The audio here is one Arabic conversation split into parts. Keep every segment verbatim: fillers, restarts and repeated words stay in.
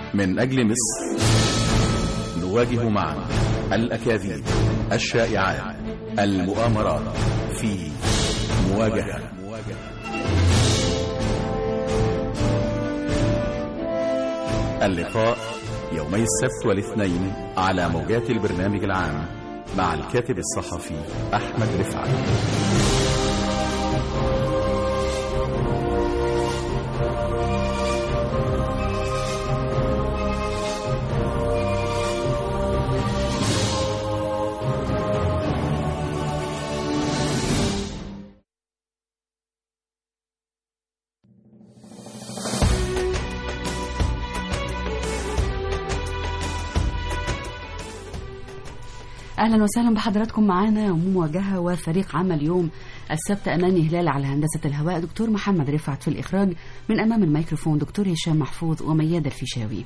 من أجل مصر نواجه معا الأكاذيب، الشائعات، المؤامرات في مواجهة. اللقاء يومي السبت والاثنين على موجات البرنامج العام مع الكاتب الصحفي أحمد رفعت. أهلا وسهلا بحضراتكم معانا ومواجهة وفريق عمل يوم السبت. أماني هلال على هندسة الهواء، دكتور محمد رفعت في الإخراج، من أمام الميكروفون دكتور هشام محفوظ وميادة الفيشاوي.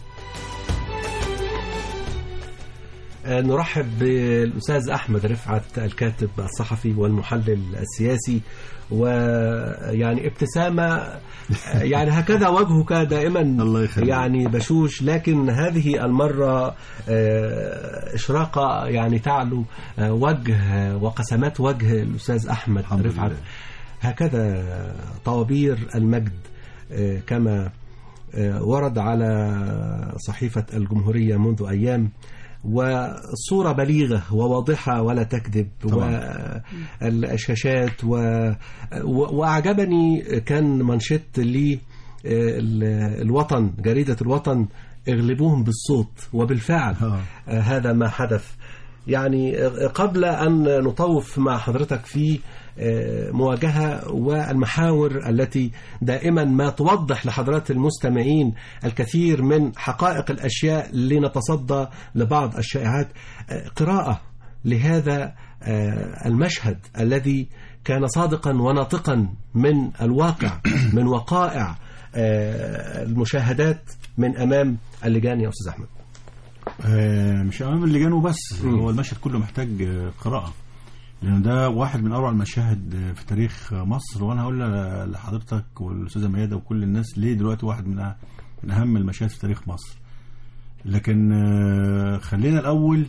نرحب بالأستاذ أحمد رفعت الكاتب الصحفي والمحلل السياسي، ويعني ابتسامة يعني هكذا وجهك دائما يعني بشوش، لكن هذه المرة إشراقة يعني تعلو وجه وقسمات وجه الأستاذ أحمد رفعت، هكذا طوابير المجد كما ورد على صحيفة الجمهورية منذ أيام، والصورة بليغة وواضحة ولا تكذب، والشاشات و... وأعجبني كان منشط لي الوطن، جريدة الوطن، اغلبوهم بالصوت، وبالفعل ها. هذا ما حدث. يعني قبل أن نطوف مع حضرتك في مواجهة والمحاور التي دائما ما توضح لحضرات المستمعين الكثير من حقائق الأشياء لنتصدى لبعض الشائعات، قراءة لهذا المشهد الذي كان صادقا وناطقا من الواقع، من وقائع المشاهدات من أمام اللجان. يا أستاذ أحمد، مش أمام اللجان وبس، هو المشهد كله محتاج قراءة، لأن ده واحد من أروع المشاهد في تاريخ مصر. وأنا هقول لحضرتك والأستاذة ميادة وكل الناس ليه دلوقتي واحد من من أهم المشاهد في تاريخ مصر. لكن خلينا الأول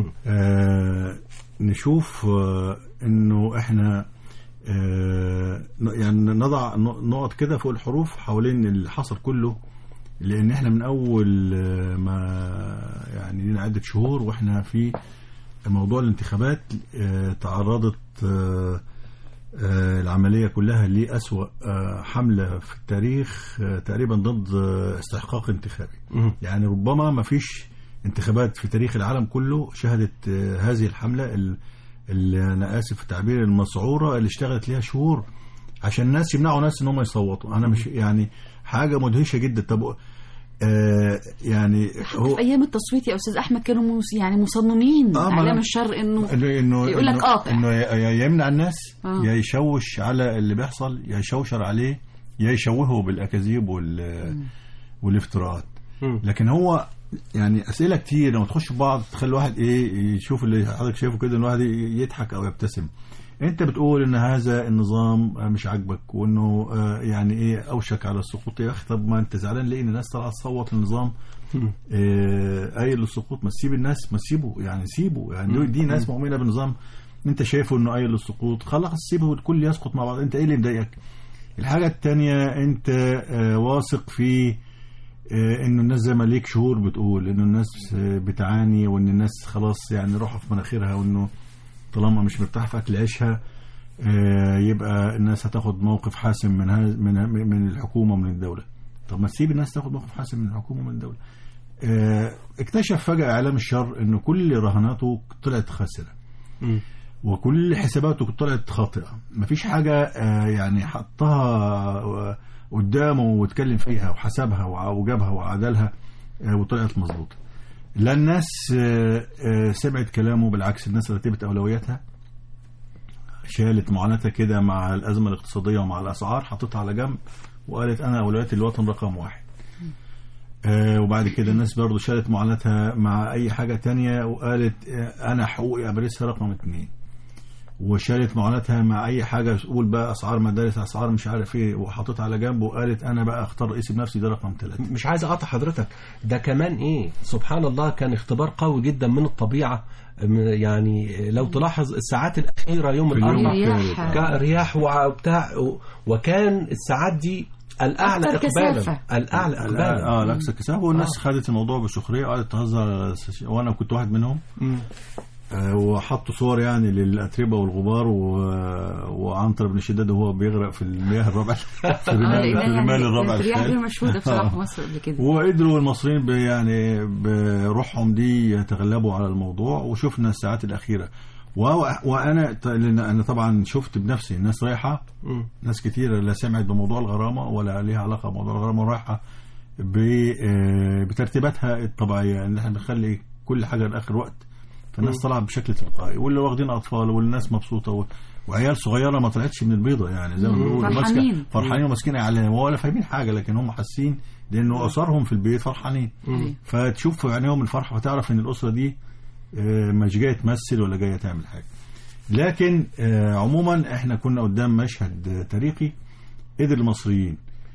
نشوف إنه إحنا يعني نضع نقط كده فوق الحروف حوالين اللي حصل كله، لأن إحنا من أول ما يعني لنا عدة شهور وإحنا في موضوع الانتخابات تعرضت العملية كلها لأسوأ حملة في التاريخ تقريبا ضد استحقاق انتخابي. يعني ربما ما فيش انتخابات في تاريخ العالم كله شهدت هذه الحملة اللي أنا آسف في التعبير المسعورة، اللي اشتغلت لها شهور عشان الناس يمنعوا ناس ان هم يصوتوا. أنا مش يعني حاجة مدهشة جدا. طب آه يعني هو في ايام التصويت يا استاذ احمد كانوا يعني مصممين آه اعلام الشر انه انه يقول لك قاطع، انه يمنع الناس، آه. يا يشوش على اللي بيحصل، يا يشوشر عليه، يا يشوهه بالاكاذيب وال والافتراءات. لكن هو يعني اسئله كتير لما تخش في بعض تخلي الواحد ايه يشوف اللي حضرتك شايفه كده، ان الواحد يضحك او يبتسم. انت بتقول ان هذا النظام مش عاجبك وانه يعني ايه اوشك على السقوط. يا اخي طب ما انت زعلان ليه ان الناس طلعت تصوت النظام قايل للسقوط؟ ما تسيب الناس، ما تسيبه يعني سيبه يعني دي ناس مؤمنه بالنظام، انت شايفه انه قايل للسقوط، خلاص سيبه والكل يسقط مع بعض. انت ايه اللي مضايقك؟ الحاجه الثانيه انت واثق في انه الناس زي ما ليك شهور بتقول انه الناس بتعاني وان الناس خلاص يعني روحها في مناخيرها، وانه طالما مش مرتاح في اكل عيشها يبقى الناس هتاخد موقف حاسم من من من الحكومه ومن الدوله. طب ما تسيب الناس تاخد موقف حاسم من الحكومه ومن الدوله. اكتشف فجاه اعلام الشر انه كل رهاناته طلعت خاسره وكل حساباته طلعت خاطئه، مفيش حاجه يعني حطها قدامه واتكلم فيها وحسبها وجابها وعدلها وطلعت مظبوطه. لا الناس سمعت كلامه، بالعكس الناس رتبت أولوياتها، شالت معاناتها كده مع الأزمة الاقتصادية ومع الأسعار، حطتها على جنب وقالت أنا أولويات الوطن رقم واحد. وبعد كده الناس برضو شالت معاناتها مع أي حاجة تانية وقالت أنا حقوقي أبرزها رقم اتنين. وشالت معاناتها مع اي حاجه تقول بقى اسعار مدارس، اسعار مش عارف ايه، وحطيتها على جنب وقالت انا بقى اختار رئيس بنفسي، ده رقم ثلاثة. مش عايز اقاطع حضرتك، ده كمان ايه سبحان الله كان اختبار قوي جدا من الطبيعه. يعني لو تلاحظ الساعات الاخيره يوم الاربعاء كرياح وبتاع، وكان الساعات دي الاعلى اقبالا، الاعلى اقبالا اه الاكثر كثافه، والناس آه. خدت الموضوع بسخريه وقعدت تهزر، وانا كنت واحد منهم. آه وحطوا صور يعني للاتربه والغبار و... وعنتر بن شداد وهو بيغرق في المياه الرابعه في الرمال الرابعه الخالي مشهوده بصراحه في مصر قبل كده. وقدروا المصريين ب... يعني بروحهم دي يتغلبوا على الموضوع، وشفنا الساعات الاخيره. و... وانا انا طبعا شفت بنفسي الناس رايحه، ناس كتير لا سمعت بموضوع الغرامه ولا ليها علاقه بموضوع الغرامه، رايحه ب... بترتيباتها الطبيعيه ان احنا بنخلي كل حاجه لاخر وقت، فالناس طلعت بشكل تلقائي، واللي واخدين اطفال والناس مبسوطه و... وعيال صغيره ما طلعتش من البيضه يعني زي ما بيقولوا، فرحانين فرحانين وماسكين اعلام ولا فاهمين حاجه، لكن هم حاسين لانه اسرهم في البيت فرحانين. فتشوف في عينيهم الفرحه فتعرف ان الاسره دي مش جايه تمثل ولا جايه تعمل حاجه. لكن عموما احنا كنا قدام مشهد تاريخي قدر المصريين،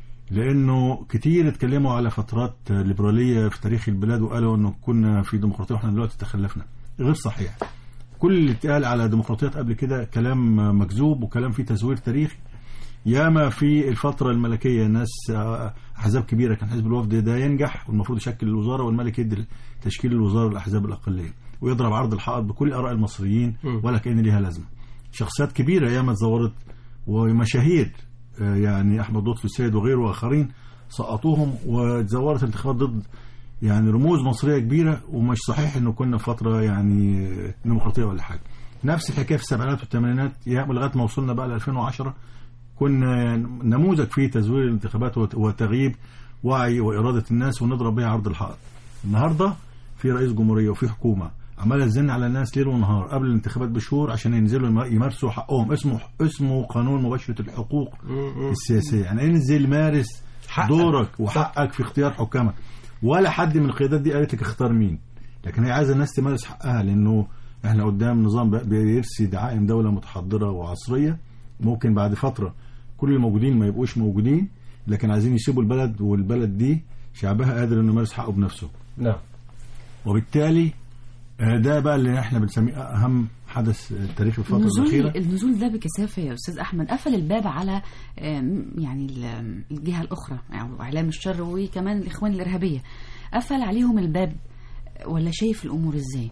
لانه كتير اتكلموا على فترات ليبراليه في تاريخ البلاد وقالوا انه كنا في ديمقراطيه واحنا دلوقتي تخلفنا. غير صحيح. كل اللي اتقال على ديمقراطيات قبل كده كلام مكذوب وكلام فيه تزوير تاريخي. ياما في الفتره الملكيه ناس احزاب كبيره، كان حزب الوفد ده ينجح والمفروض يشكل الوزاره، والملك يدي تشكيل الوزاره الاحزاب الاقليه ويضرب عرض الحائط بكل اراء المصريين ولا كان ليها لازمه. شخصيات كبيره ياما اتزورت ومشاهير يعني احمد لطفي السيد وغيره واخرين سقطوهم، وتزورت انتخابات ضد يعني رموز مصريه كبيره. ومش صحيح انه كنا في فتره يعني ديمقراطيه ولا حاجه. نفس الحكايه في السبعينات والثمانينات لغايه ما وصلنا بقى ل ألفين وعشرة، كنا نموذج في تزوير الانتخابات وتغييب وعي واراده الناس ونضرب بها عرض الحائط. النهارده في رئيس جمهوريه وفي حكومه عماله تزن على الناس ليل ونهار قبل الانتخابات بشهور عشان ينزلوا يمارسوا حقهم. اسمه اسمه قانون مباشره الحقوق السياسيه، يعني انزل مارس دورك وحقك في اختيار حكامك. ولا حد من القيادات دي قالت لك اختار مين، لكن هي عايزه الناس تمارس حقها، لانه احنا قدام نظام بيرسي دعائم دوله متحضره وعصريه. ممكن بعد فتره كل الموجودين ما يبقوش موجودين، لكن عايزين يسيبوا البلد، والبلد دي شعبها قادر انه يمارس حقه بنفسه. نعم. وبالتالي ده بقى اللي احنا بنسميه اهم حدث تاريخي الفتره الاخيره. النزول ده بكثافه يا استاذ احمد قفل الباب على يعني الجهه الاخرى او اعلام الشر وكمان الاخوان الارهابيه، قفل عليهم الباب ولا شايف الامور ازاي؟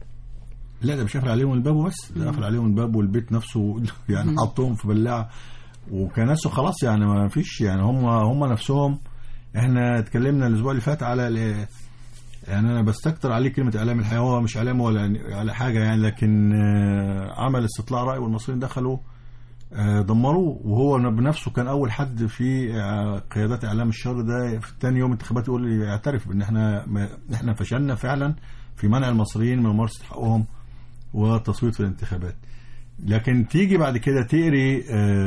لا ده مش قفل عليهم الباب وبس، ده قفل عليهم الباب والبيت نفسه يعني حطهم في بلاعه وكناسه خلاص، يعني ما فيش يعني هم هم نفسهم. احنا اتكلمنا الاسبوع اللي فات على يعني انا بستكتر عليه كلمه اعلام الحياه، هو مش اعلام ولا على حاجه يعني، لكن عمل استطلاع راي والمصريين دخلوا دمروه، وهو بنفسه كان اول حد في قيادات اعلام الشر ده في ثاني يوم انتخابات يقول لي يعترف بان احنا احنا فشلنا فعلا في منع المصريين من ممارسه حقهم والتصويت في الانتخابات. لكن تيجي بعد كده تقري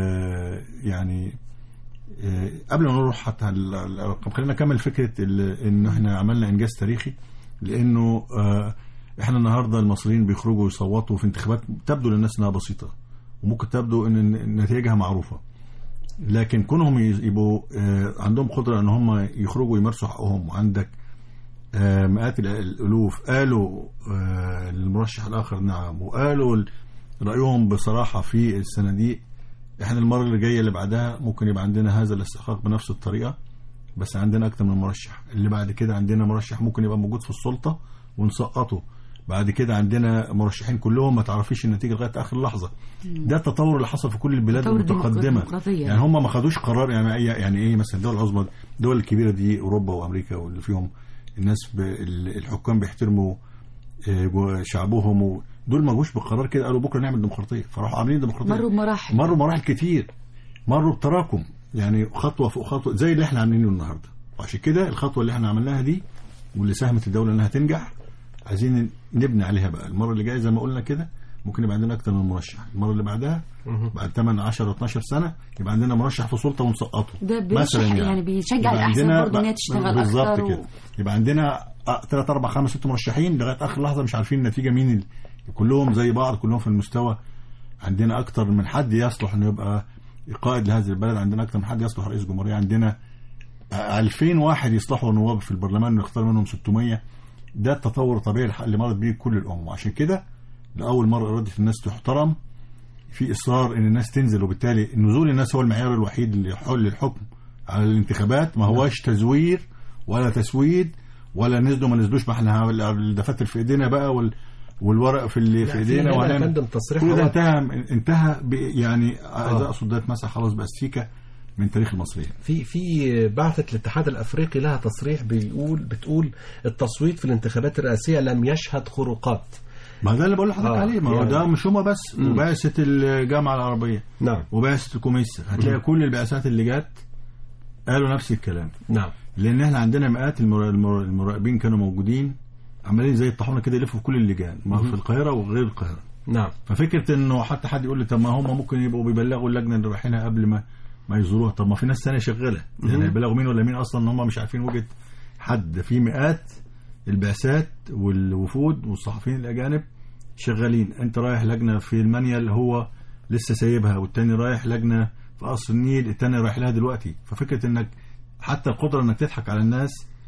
يعني قبل ما نروح حتى الارقام خلينا نكمل فكره ان احنا عملنا انجاز تاريخي، لانه احنا النهارده المصريين بيخرجوا يصوتوا في انتخابات تبدو للناس انها بسيطه وممكن تبدو ان نتائجها معروفه، لكن كونهم يبقوا عندهم قدره ان هم يخرجوا يمارسوا حقهم، وعندك مئات الالوف قالوا للمرشح الاخر نعم وقالوا رايهم بصراحه في الصناديق. احنا المره اللي جايه اللي بعدها ممكن يبقى عندنا هذا الاستحقاق بنفس الطريقه، بس عندنا اكتر من مرشح. اللي بعد كده عندنا مرشح ممكن يبقى موجود في السلطه ونسقطه، بعد كده عندنا مرشحين كلهم ما تعرفيش النتيجه لغايه اخر لحظه. ده التطور اللي حصل في كل البلاد المتقدمه، يعني هم ما خدوش قرار يعني يعني ايه مثلا الدول العظمى الدول الكبيره دي اوروبا وامريكا واللي فيهم الناس الحكام بيحترموا شعبهم، دول ما جوش بقرار كده قالوا بكره نعمل ديمقراطيه فراحوا عاملين ديمقراطيه. مروا بمراحل مروا بمراحل كتير، مروا بتراكم يعني خطوه فوق خطوه زي اللي احنا عاملينه النهارده. وعشان كده الخطوه اللي احنا عملناها دي واللي ساهمت الدوله انها تنجح عايزين نبني عليها بقى. المره اللي جايه زي ما قلنا كده ممكن يبقى عندنا اكتر من مرشح، المره اللي بعدها بعد ثمانية عشر اتناشر سنه يبقى عندنا مرشح في سلطه ونسقطه مثلا يعني, يعني بيشجع الاحزاب برضه انها تشتغل اكتر و... كده. يبقى عندنا ثلاثة أربعة خمسة ست مرشحين لغايه اخر لحظه مش عارفين النتيجه مين ال... كلهم زي بعض، كلهم في المستوى عندنا اكتر من حد يصلح انه يبقى قائد لهذه البلد، عندنا اكتر من حد يصلح رئيس جمهوريه، عندنا ألفين واحد يصلحوا نواب في البرلمان نختار منهم ستمية. ده التطور الطبيعي اللي مرت بيه كل الامم، وعشان كده لاول مره اراده الناس تحترم، في اصرار ان الناس تنزل، وبالتالي نزول الناس هو المعيار الوحيد اللي يحل الحكم على الانتخابات، ما هواش تزوير ولا تسويد ولا نزلوا ما نزلوش، ما احنا الدفاتر في ايدينا بقى وال والورق في اللي في ايدينا، وهنعمل تصريح كل ده انتهى انتهى يعني اعزاء صدات مسح خلاص بقى استيكه من تاريخ المصريين. في في بعثة الاتحاد الافريقي لها تصريح بيقول بتقول التصويت في الانتخابات الرئاسيه لم يشهد خروقات. ما ده اللي بقول لحضرتك آه عليه، ما هو يعني ده مش هما بس، وبعثة الجامعه العربيه نعم وبعثة الكوميسا، هتلاقي مم. كل البعثات اللي جت قالوا نفس الكلام. نعم، لان احنا عندنا مئات المراقبين كانوا موجودين عمالين زي الطاحونه كده يلفوا في كل اللجان، ما في القاهره وغير القاهره. نعم. ففكره انه حتى حد يقول لي طب ما هم ممكن يبقوا بيبلغوا اللجنه اللي رايحينها قبل ما ما يزوروها، طب ما في ناس ثانيه شغاله، يعني يبلغوا مين ولا مين اصلا ان هم مش عارفين وجهه حد. في مئات البعثات والوفود والصحفيين الاجانب شغالين، انت رايح لجنه في المانيال هو لسه سايبها، والتاني رايح لجنه في قصر النيل التاني رايح لها دلوقتي. ففكره انك حتى القدره انك تضحك على الناس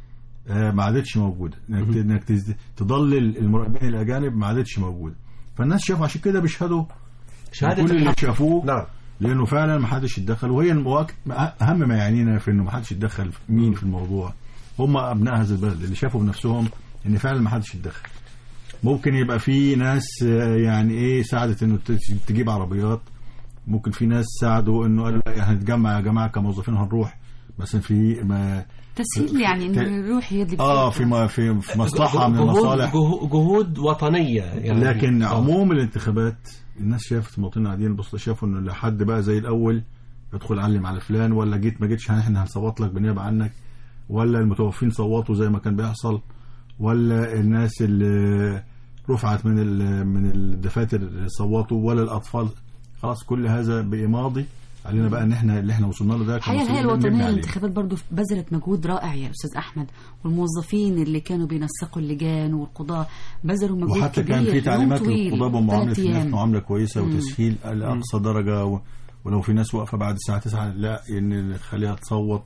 ما عادتش موجوده، انك انك تضلل المراقبين الاجانب ما عادتش موجوده. فالناس شافوا، عشان كده بيشهدوا شهاده كل اللي شافوه. نعم. لانه فعلا ما حدش يتدخل، وهي اهم ما يعنينا في انه ما حدش يتدخل مين في الموضوع، هم ابناء هذا البلد اللي شافوا بنفسهم ان فعلا ما حدش يتدخل. ممكن يبقى في ناس يعني ايه ساعدت انه تجيب عربيات، ممكن في ناس ساعدوا انه قالوا هنتجمع يا جماعه كموظفين هنروح، بس في ما تسهيل يعني انه يروح يدي اه في ما في, في مصلحه من المصالح، جهود وطنيه يعني. لكن عموم الانتخابات الناس شافت المواطنين قاعدين بص شافوا انه لحد بقى زي الاول يدخل علم على فلان، ولا جيت ما جيتش احنا هنصوت لك بالنيابه عنك، ولا المتوفين صوتوا زي ما كان بيحصل، ولا الناس اللي رفعت من من الدفاتر صوتوا، ولا الاطفال. خلاص كل هذا بقى ماضي علينا بقى ان احنا اللي احنا وصلنا له ده. الحقيقه الهيئه الوطنيه للانتخابات برضو بذلت مجهود رائع يا استاذ احمد، والموظفين اللي كانوا بينسقوا اللجان والقضاه بذلوا مجهود وحتى كبير، وحتى كان في تعليمات للقضاه بمعامله الناس معامله كويسه وتسهيل لاقصى درجه، و... ولو في ناس واقفه بعد الساعه تسعة لا ان نخليها تصوت.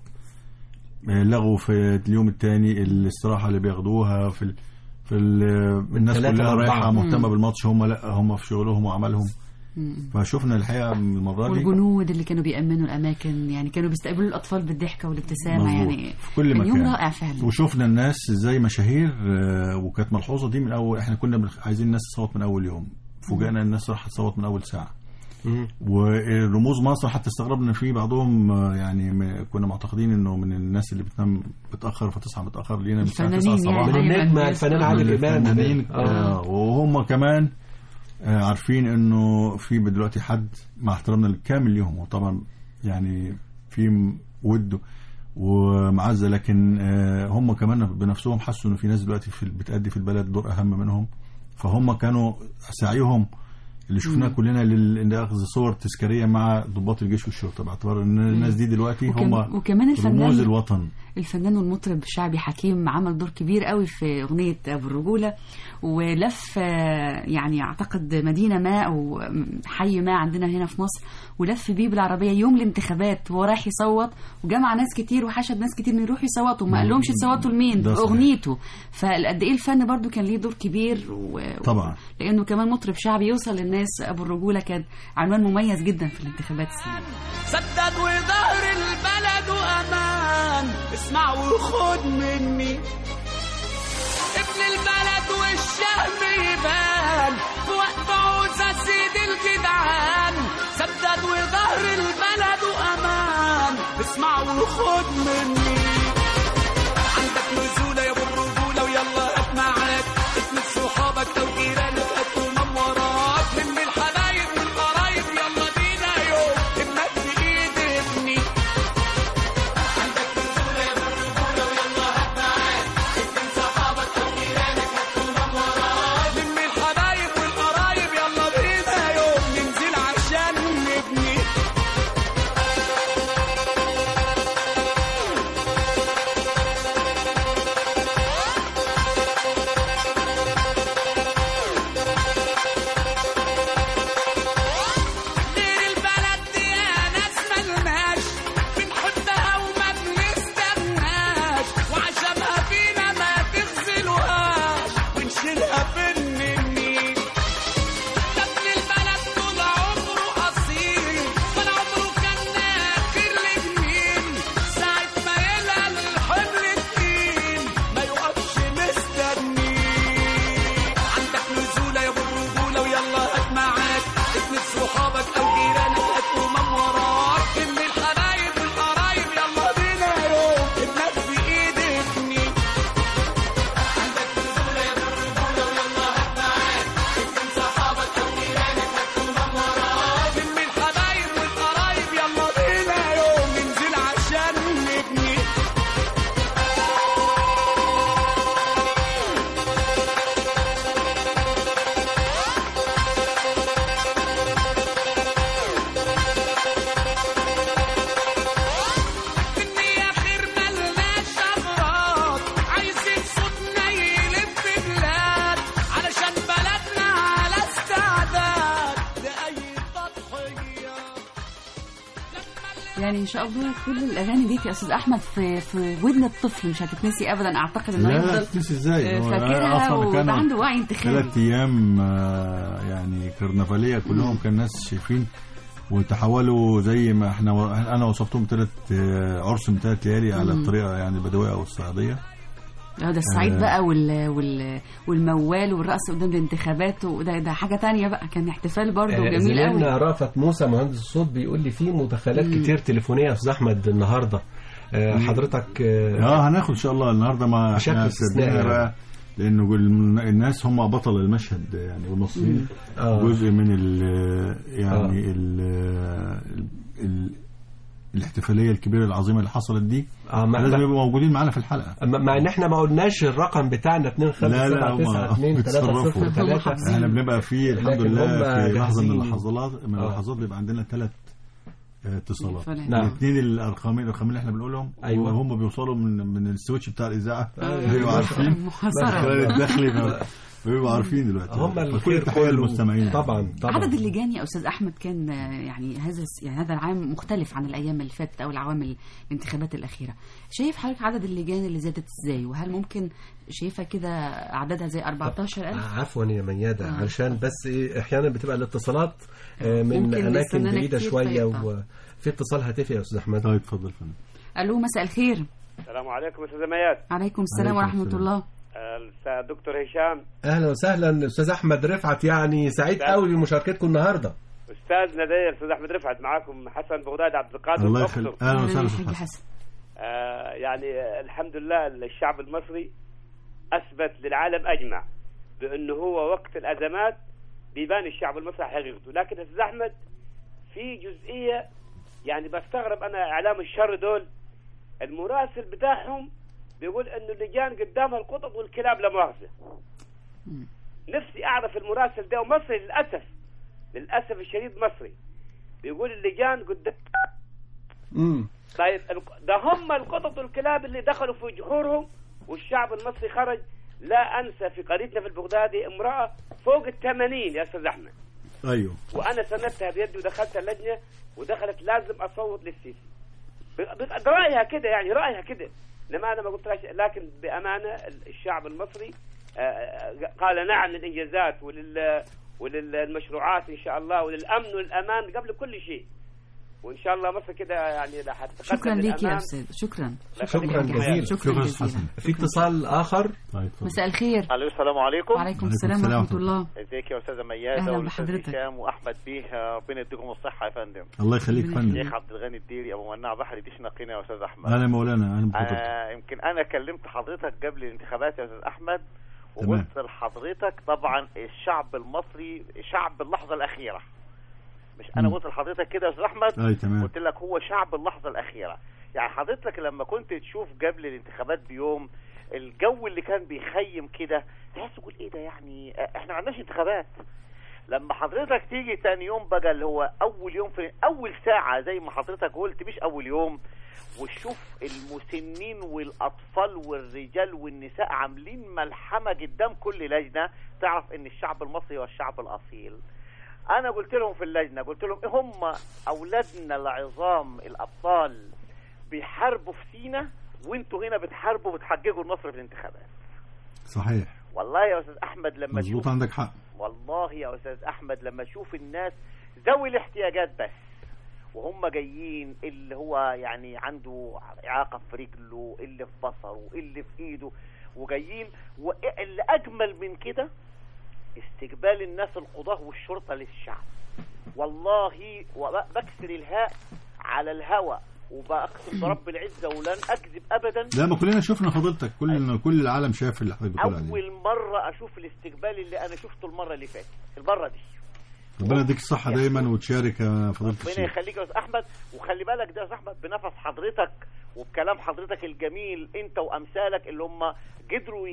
لغوا في اليوم الثاني الاستراحه اللي بياخدوها في ال... في ال... الناس كلها رايحه مهتمه بالماتش، هم لا هم في شغلهم وعملهم. فشوفنا الحقيقه المره دي والجنود اللي كانوا بيأمنوا الاماكن، يعني كانوا بيستقبلوا الاطفال بالضحكه والابتسامه، مزبوط. يعني في كل مكان يوم رائع فعلا. وشوفنا الناس زي مشاهير، وكانت ملحوظه دي من اول، احنا كنا عايزين الناس تصوت من اول يوم، فوجئنا الناس راح تصوت من اول ساعه. ورموز مصر حتى استغربنا فيه بعضهم، يعني كنا معتقدين انه من الناس اللي بتنام بتاخر فتصحى متاخر، لينا من الساعه تسعة صباحا من النجم الفنان عادل امام، آه. وهم كمان عارفين انه في دلوقتي حد مع احترامنا الكامل ليهم، وطبعا يعني في ود ومعزه، لكن هم كمان بنفسهم حسوا انه في ناس دلوقتي في بتأدي في البلد دور اهم منهم، فهم كانوا سعيهم اللي شفناه كلنا لاخذ صور تذكاريه مع ضباط الجيش والشرطه، باعتبار ان الناس دي دلوقتي هم وكمان رموز الوطن. الفنان والمطرب شعبي حكيم عمل دور كبير قوي في اغنيه ابو الرجوله، ولف يعني اعتقد مدينه ما او حي ما عندنا هنا في مصر، ولف بيه بالعربيه يوم الانتخابات وهو رايح يصوت، وجمع ناس كتير وحشد ناس كتير انه يروحوا يصوتوا، ما قالهمش تصوتوا لمين باغنيته. فقد ايه الفن برضو كان ليه دور كبير، و... طبعا لانه كمان مطرب شعبي يوصل للناس. ابو الرجوله كان عنوان مميز جدا في الانتخابات السنه. سدد وظهر البلد وامان، اسمع وخد مني، ابن البلد والشهم يبان في وقت عوزة سيد الجدعان. سدد وظهر البلد وامان، اسمع وخد مني، عندك نزولة يا ابو الرجولة ويلا هات معاك اتنين صحابك او جيرانك هاتوا من وراك، من الحبايب والقرايب يلا بينا يوم ابنك في ايد ابني. عندك نزولة يا ابو الرجولة ويلا هات معاك اتنين صحابك او جيرانك هاتوا من وراك، من الحبايب والقرايب يلا بينا يوم ننزل عشان نبني. يعني ان شاء الله كل الاغاني دي يا استاذ احمد في في ودن الطفل مش هتتنسي ابدا، اعتقد انه لا لا تتنسي ازاي، فاكرها ويبقى عنده وعي انتخابي. ثلاث ايام يعني كرنفاليه كلهم كان الناس شايفين، وتحولوا زي ما احنا انا وصفتهم ثلاث عرس من ثلاث ليالي على الطريقه يعني البدويه او الصعيديه. اه ده الصعيد آه بقى وال وال والموال والرقص قدام الانتخابات، وده ده حاجه تانية بقى، كان احتفال برضه آه جميل قوي. زميلنا رافت موسى مهندس الصوت بيقول لي في مداخلات كتير تليفونيه يا استاذ احمد النهارده. آه حضرتك اه, آه هناخد ان شاء الله النهارده مع بشكل استثنائي بقى، لانه الناس هم بطل المشهد يعني، والمصريين آه. جزء من ال يعني آه. ال ال الاحتفاليه الكبيره العظيمه اللي حصلت دي آه لازم يبقوا موجودين معانا في الحلقه، مع ان احنا ما قلناش الرقم بتاعنا اتنين خمسة سبعة تسعة اتنين ثلاثة صفر ثلاثة. احنا بنبقى فيه الحمد لله في لحظه من اللحظات من اللحظات بيبقى عندنا ثلاث اتصالات. نعم. الاثنين الارقامين الارقامين اللي احنا بنقولهم أيوة. وهم بيوصلوا من من السويتش بتاع الاذاعه بيبقوا عارفين خلال الداخلي بيبقوا عارفين دلوقتي هم الخير كل المستمعين طبعا طبعا. عدد اللجان يا استاذ احمد كان يعني هذا يعني هذا العام مختلف عن الايام اللي فاتت او العوامل الانتخابات الاخيره. شايف حضرتك عدد اللجان اللي زادت ازاي، وهل ممكن شايفها كده عددها زي أربعتاشر ألف؟ عفوا يا ميادة آه. علشان بس ايه احيانا بتبقى الاتصالات من اماكن بعيده شويه، وفي اتصال هاتفي يا استاذ احمد. طيب اتفضل فندم. الو مساء الخير. السلام عليكم استاذ ميادة. عليكم السلام ورحمه الله. الاستاذ دكتور هشام. اهلا وسهلا استاذ احمد رفعت، يعني سعيد قوي بمشاركتكم النهارده. استاذنا ده الاستاذ احمد رفعت معاكم حسن بغداد عبد القادر. الله يخليك. اهلا وسهلا حسن. آه يعني الحمد لله الشعب المصري اثبت للعالم اجمع بانه هو وقت الازمات بيبان الشعب المصري حقيقته، لكن استاذ احمد في جزئيه يعني بستغرب انا اعلام الشر دول، المراسل بتاعهم بيقول انه اللجان قدامها القطط والكلاب لا مؤاخذه. نفسي اعرف المراسل ده، ومصري للاسف للاسف الشديد مصري بيقول اللجان قدام. امم طيب ده هم القطط والكلاب اللي دخلوا في جحورهم والشعب المصري خرج. لا انسى في قريتنا في البغدادي امراه فوق الثمانين يا استاذ احمد. ايوه. وانا سندتها بيدي ودخلت اللجنه ودخلت لازم اصوت للسيسي. رايها كده يعني رايها كده، لما انا ما قلتلاش، لكن بامانه الشعب المصري قال نعم للانجازات ولل وللمشروعات ان شاء الله وللامن والامان قبل كل شيء، وان شاء الله مصر كده يعني راح تتقدم. شكرا لك يا استاذ. شكرا شكرا جزيلا. شكرا جزيلا. في اتصال اخر. مساء الخير. الو السلام عليكم. وعليكم السلام ورحمه الله. ازيك يا استاذه ميادة والاستاذ هشام واحمد بيه، ربنا يديكم الصحه يا فندم. الله يخليك يا فندم. الشيخ عبد الغني الديري ابو مناع بحري ديش نقينا يا استاذ احمد. اهلا مولانا. اهلا بحضرتك. آه يمكن انا كلمت حضرتك قبل الانتخابات يا استاذ احمد وقلت لحضرتك طبعا الشعب المصري شعب اللحظه الاخيره، مش انا قلت لحضرتك كده يا استاذ احمد. اي تمام. قلت لك هو شعب اللحظه الاخيره. يعني حضرتك لما كنت تشوف قبل الانتخابات بيوم الجو اللي كان بيخيم كده تحس تقول ايه ده، يعني احنا ما عندناش انتخابات. لما حضرتك تيجي تاني يوم بقى اللي هو اول يوم في اول ساعه زي ما حضرتك قلت مش اول يوم، وشوف المسنين والاطفال والرجال والنساء عاملين ملحمه قدام كل لجنه، تعرف ان الشعب المصري هو الشعب الاصيل. انا قلت لهم في اللجنه، قلت لهم هم اولادنا العظام الابطال بيحاربوا في سينا وانتوا هنا بتحاربوا وبتحققوا النصر في الانتخابات. صحيح والله يا استاذ احمد. لما مظبوط عندك حق والله يا استاذ احمد. لما اشوف الناس ذوي الاحتياجات بس وهم جايين، اللي هو يعني عنده اعاقه في رجله، اللي في بصره، اللي في ايده، وجايين، واللي اجمل من كده استقبال الناس القضاة والشرطة للشعب. والله وبكسر الهاء على الهوى وبأقسم برب العزة ولن أكذب أبدا. لا ما كلنا شفنا فضيلتك، كل كل العالم شاف اللي حضرتك بتقول عليه. أول مرة أشوف الاستقبال اللي أنا شفته المرة اللي فاتت، المرة دي. ربنا يديك الصحة دايما وتشارك يا فضيلة الشيخ. ربنا يخليك يا أستاذ أحمد. وخلي بالك ده يا أستاذ أحمد بنفس حضرتك وبكلام حضرتك الجميل أنت وأمثالك اللي هم قدروا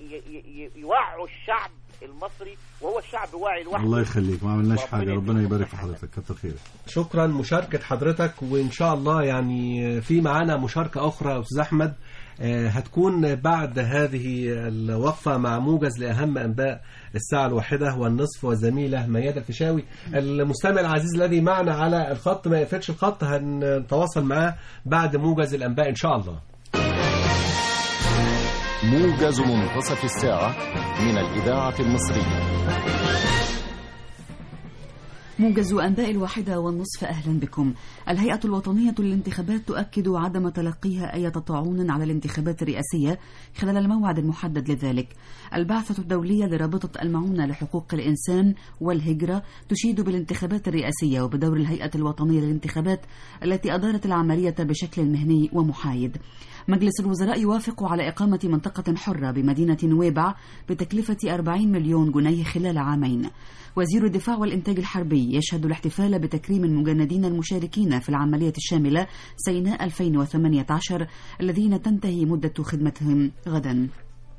يوعوا الشعب المصري، وهو الشعب واعي لوحده. الله يخليك، ما عملناش حاجة. ربنا يبارك في حضرتك، كتر خيرك. شكرا مشاركة حضرتك، وإن شاء الله يعني في معانا مشاركة أخرى يا أستاذ أحمد هتكون بعد هذه الوقفة مع موجز لأهم أنباء الساعة الواحدة والنصف والزميلة ميادة الفيشاوي. المستمع العزيز الذي معنا على الخط ما يقفلش الخط، هنتواصل معاه بعد موجز الأنباء إن شاء الله. موجز منتصف الساعة من الإذاعة المصرية. موجز أنباء الواحدة والنصف. أهلا بكم. الهيئة الوطنية للانتخابات تؤكد عدم تلقيها أي تطاعون على الانتخابات الرئاسية خلال الموعد المحدد لذلك. البعثة الدولية لرابطة المعونة لحقوق الإنسان والهجرة تشيد بالانتخابات الرئاسية وبدور الهيئة الوطنية للانتخابات التي أدارت العملية بشكل مهني ومحايد. مجلس الوزراء يوافق على إقامة منطقة حرة بمدينة نويبع بتكلفة أربعين مليون جنيه خلال عامين. وزير الدفاع والإنتاج الحربي يشهد الاحتفال بتكريم المجندين المشاركين في العملية الشاملة سيناء ألفين وثمانية عشر الذين تنتهي مدة خدمتهم غدا.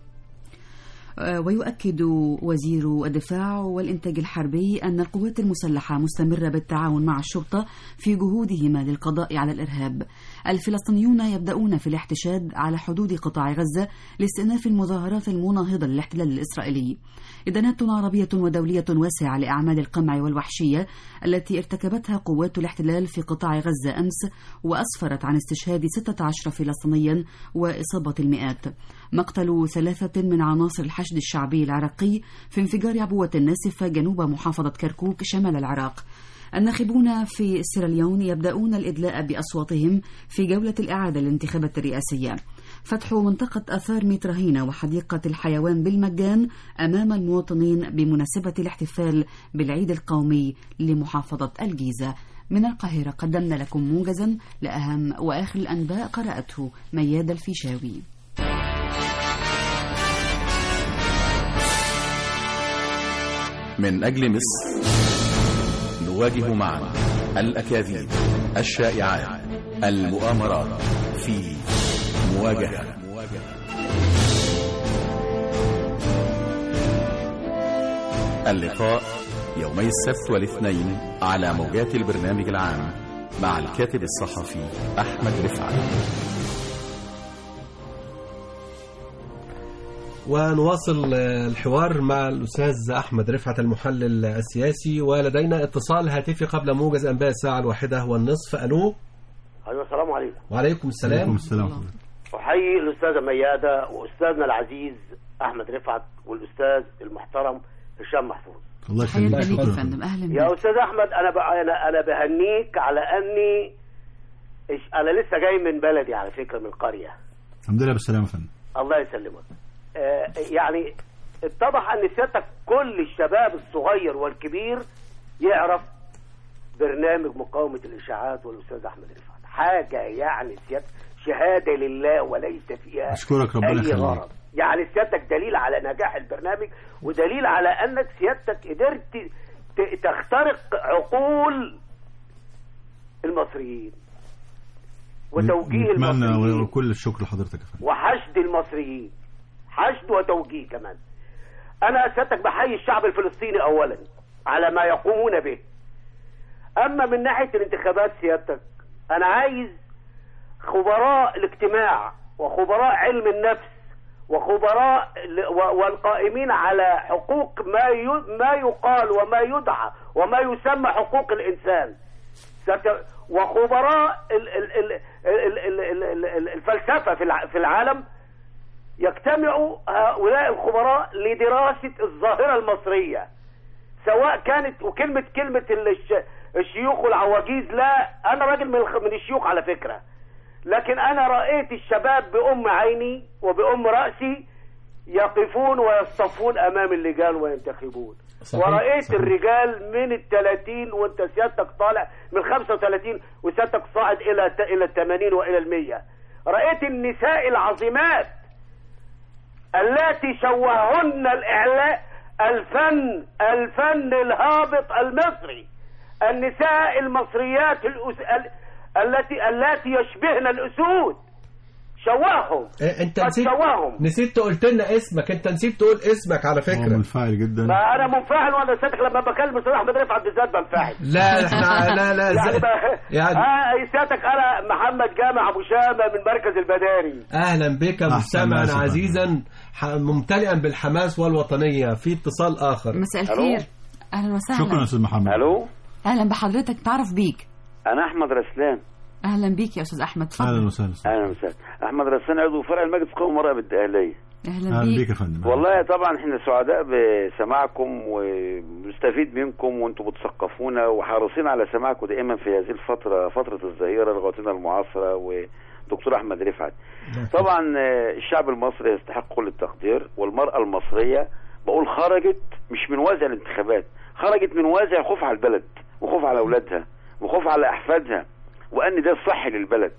ويؤكد وزير الدفاع والإنتاج الحربي أن القوات المسلحة مستمرة بالتعاون مع الشرطة في جهودهما للقضاء على الإرهاب. الفلسطينيون يبدأون في الاحتشاد على حدود قطاع غزة لاستئناف المظاهرات المناهضة للاحتلال الإسرائيلي. إدانات عربية ودولية واسعة لأعمال القمع والوحشية التي ارتكبتها قوات الاحتلال في قطاع غزة أمس، وأسفرت عن استشهاد ستة عشر فلسطينيا وإصابة المئات. مقتل ثلاثة من عناصر الحشد الشعبي العراقي في انفجار عبوة ناسفة جنوب محافظة كركوك شمال العراق. الناخبون في سيراليون يبدأون الإدلاء بأصواتهم في جولة الإعادة للانتخابات الرئاسية. فتح منطقة آثار ميتراهينا وحديقة الحيوان بالمجان أمام المواطنين بمناسبة الاحتفال بالعيد القومي لمحافظة الجيزة. من القاهرة قدمنا لكم موجزا لأهم وآخر الأنباء قرأته ميادة الفيشاوي. من أجل مصر نواجه معا الأكاذيب، الشائعات، المؤامرات في مواجهة. اللقاء يومي السبت والاثنين على موجات البرنامج العام مع الكاتب الصحفي أحمد رفعت. ونواصل الحوار مع الأستاذ أحمد رفعت المحلل السياسي، ولدينا اتصال هاتفي قبل موجز أنباء الساعة الواحدة والنصف. ألو. أيوة، السلام عليكم. وعليكم السلام. وعليكم السلام. أحيي الأستاذة ميادة وأستاذنا العزيز أحمد رفعت والأستاذ المحترم هشام محفوظ. الله يخليك يا فندم. أهلا يا أستاذ أحمد. أنا بقى أنا أنا بهنيك على أني أنا لسه جاي من بلدي على فكرة، من القرية. الحمد لله بالسلامة يا فندم. الله يسلمك. آه يعني اتضح أن سيادتك كل الشباب الصغير والكبير يعرف برنامج مقاومة الإشاعات والأستاذ أحمد رفعت. حاجة يعني سيادتك شهادة لله وليس فيها أشكرك ربنا أي يخليك. غرض. يعني سيادتك دليل على نجاح البرنامج ودليل على أنك سيادتك قدرت تخترق عقول المصريين وتوجيه المصريين. وكل الشكر لحضرتك يا فندم. وحشد المصريين، حشد وتوجيه كمان. أنا سيادتك بحيي الشعب الفلسطيني أولا على ما يقومون به. أما من ناحية الانتخابات سيادتك، أنا عايز خبراء الاجتماع وخبراء علم النفس وخبراء والقائمين على حقوق ما ما يقال وما يدعى وما يسمى حقوق الإنسان، وخبراء الفلسفة في العالم، يجتمعوا هؤلاء الخبراء لدراسة الظاهرة المصرية، سواء كانت وكلمة كلمة الشيوخ والعواجيز. لا، أنا راجل من الشيوخ على فكرة، لكن أنا رأيت الشباب بأم عيني وبأم رأسي يقفون ويصطفون أمام اللجان وينتخبون. صحيح. ورأيت صحيح. الرجال من الثلاثين وانت سيادتك طالع من خمسة وثلاثين وسيادتك صاعد إلى إلى الثمانين وإلى المية. رأيت النساء العظيمات التي شوهن الإعلاء الفن الفن الهابط المصري، النساء المصريات الأس... التي التي يشبهن الأسود، شوههم. إيه انت نسيت شوههم. نسيت قلت لنا اسمك، انت نسيت تقول اسمك على فكره. هو منفعل جدا. ما انا منفعل وانا صدق لما بكلم استاذ احمد رفعت بالذات بنفعل. لا احنا لا لا يعني, يعني اه سيادتك انا محمد جامع ابو شامه من مركز البداري. اهلا بك مستمعا عزيزا ممتلئا بالحماس والوطنيه. في اتصال اخر. مساء الخير. اهلا وسهلا. شكرا استاذ محمد. الو اهلا بحضرتك، تعرف بيك. انا احمد رسلان. اهلا بيك يا استاذ احمد، اتفضل. اهلا وسهلا. اهلا وسهلا. احمد رسلان عضو فرع المجلس القومي المرأة بالدقهلية. اهلا بيك. بيك يا فندم. والله طبعا احنا سعداء بسماعكم ونستفيد منكم وانتم بتثقفونا وحريصين على سماعكم دائما في هذه الفتره، فتره الظهيره لغتنا المعاصره ودكتور احمد رفعت. طبعا الشعب المصري يستحق كل التقدير، والمراه المصريه بقول خرجت مش من وازع الانتخابات، خرجت من وازع خوف على البلد وخوف على اولادها وخوف على احفادها، وان ده الصح للبلد.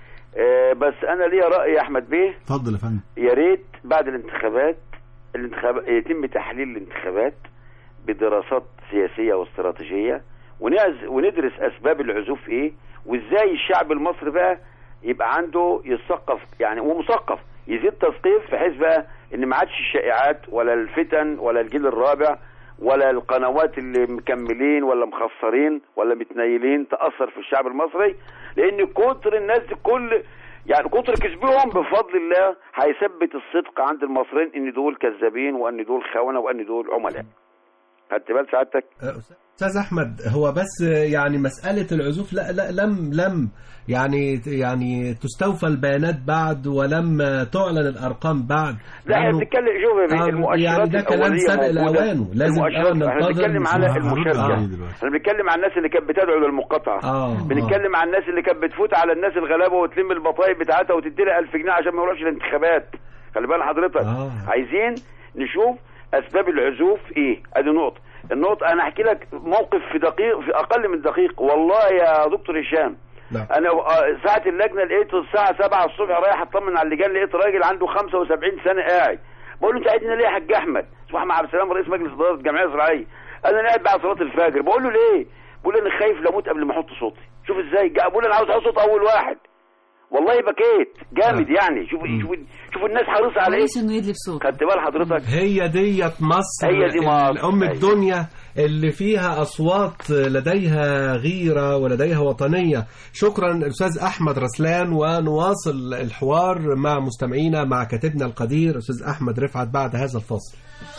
أه بس انا ليا راي يا احمد بيه. اتفضل يا فندم. يا ريت بعد الانتخابات الانتخاب يتم تحليل الانتخابات بدراسات سياسيه واستراتيجيه، ونعز وندرس اسباب العزوف ايه، وازاي الشعب المصري بقى يبقى عنده يثقف يعني ومثقف، يزيد تثقيف في حيث بقى ان ما عادش الشائعات ولا الفتن ولا الجيل الرابع ولا القنوات اللي مكملين ولا مخسرين ولا متنيلين تأثر في الشعب المصري، لأن كتر الناس دي كل يعني كتر كسبهم بفضل الله هيثبت الصدق عند المصريين ان دول كذابين وان دول خونة وان دول عملاء. خدت بال سعادتك؟ استاذ احمد، هو بس يعني مساله العزوف لا لا لم لم يعني يعني تستوفى البيانات بعد ولم تعلن الارقام بعد. لا احنا بنتكلم شوف المؤشرات يعني ده كلام سابق لاوانه، لازم احنا بنتكلم على المشاركه، احنا بنتكلم عن الناس اللي كانت بتدعو للمقاطعه، آه. بنتكلم عن الناس اللي كانت بتفوت على الناس الغلابه وتلم البطايق بتاعتها وتديلها ألف جنيه عشان ما يروحش الانتخابات. خلي بال حضرتك. آه. عايزين نشوف اسباب العزوف ايه، ادي نقطه. النقطه انا احكي لك موقف في دقيق في اقل من دقيقه والله يا دكتور هشام. لا. انا ساعه اللجنه لقيت الساعه سبعة الصبح رايح اطمن على اللجان، لقيت راجل عنده خمسة وسبعين سنه قاعد، بقول له انت قاعدنا ليه يا حاج احمد؟ اسمه احمد عبد السلام رئيس مجلس اداره الجمعيه الزراعيه. انا قاعد بعد صلاه الفجر. بقول له ليه؟ بقول انا خايف لاموت قبل ما احط صوتي. شوف ازاي، بقول انا عاوز احط صوت اول واحد. والله بكيت جامد آه. يعني شوف شوف شوف الناس حريصه على ايه انه يدلي بصوت. خدت بال حضرتك؟ هي ديت مصر، هي دي مصر ام الدنيا اللي فيها اصوات لديها غيره ولديها وطنيه. شكرا استاذ احمد رسلان، ونواصل الحوار مع مستمعينا مع كاتبنا القدير استاذ احمد رفعت بعد هذا الفاصل.